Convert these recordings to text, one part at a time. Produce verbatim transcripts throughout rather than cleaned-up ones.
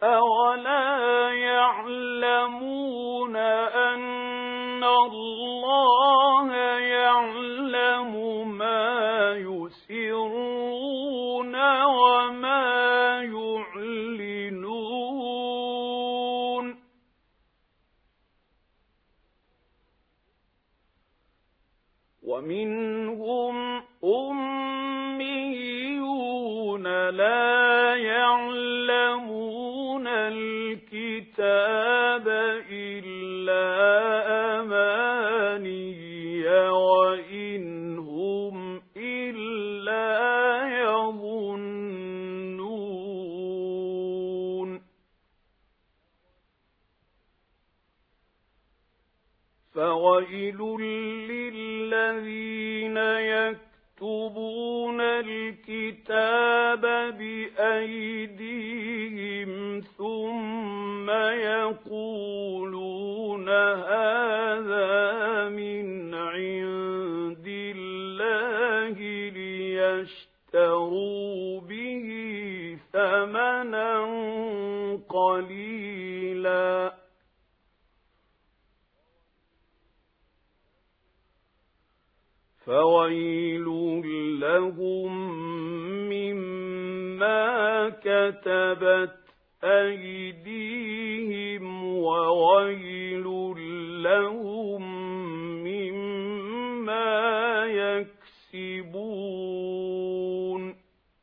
أولا يعلمون أن الله يعلم ما يسرون وما يعلنون ومنهم أميون لا يعلمون الكتاب إلا أماني وإن هم إلا يظنون فويل للذين يكتبون الكتاب بأيديهم ثم يقولون هذا من عند الله ليشتروا به ثمنا قليلا فويل لهم مما كتبت أيديهم وويل لهم مما يكسبون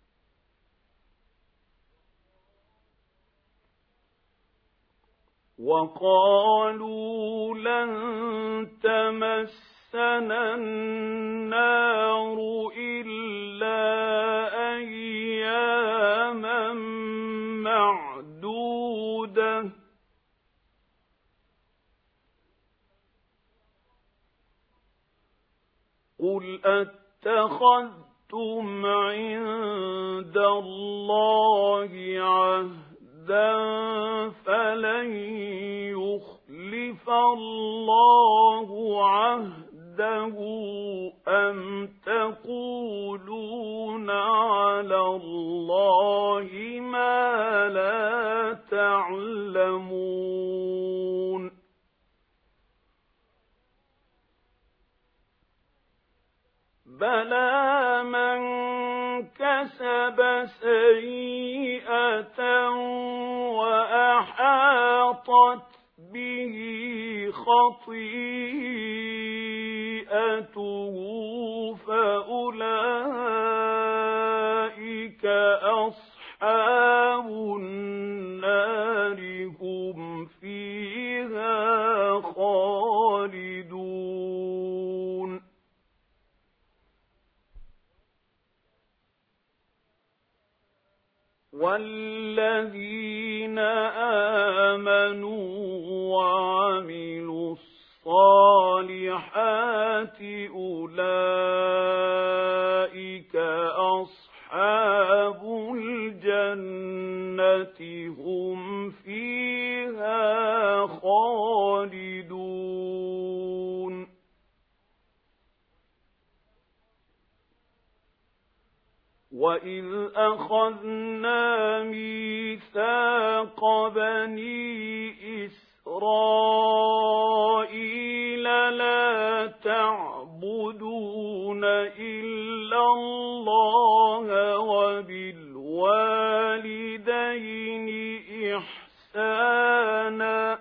وقالوا لن تمسنا النار إلا أياما معدودة قل أتخذتم عند الله عهدا فلن يخلف الله عهده أم تقولون على الله ما لا تعلمون بلى من كسب سيئة وأحاطت به خطيئته فأولئك أصحاب النار هم فيها خالدون والذين آمنوا وعملوا الصالحات أولئك أصحاب الجنة هم فيها خالدون وَإِذْ أَخَذْنَا مِيثَاقَ بَنِي إِسْرَائِيلَ لَا تَعْبُدُونَ إِلَّا اللَّهَ وَبِالْوَالِدَيْنِ إِحْسَانًا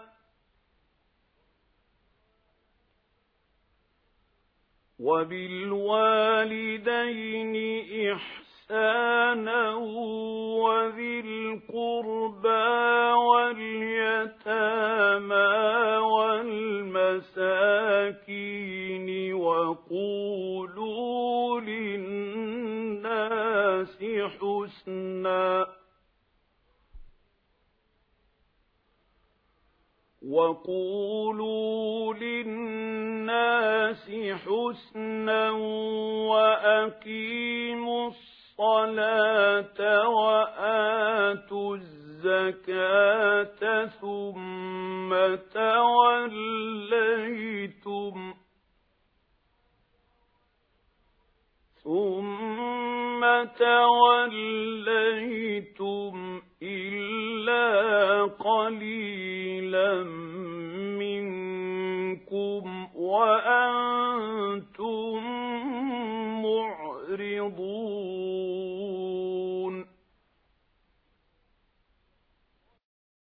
وَبِالْوَالِدَيْنِ إِحْسَانًا وَذِي الْقُرْبَى وَالْيَتَامَى وَالْمَسَاكِينِ وَقُولُوا لِلنَّاسِ حُسْنًا وَقُولُوا لِلنَّاسِ حُسْنًا وَأَقِيمُوا الصَّلَاةَ وَآتُوا الزَّكَاةَ ثُمَّ تَوَلَّيْتُمْ ثُمَّ تَوَلَّيْتُمْ إِلَّا قليلا منكم وأنتم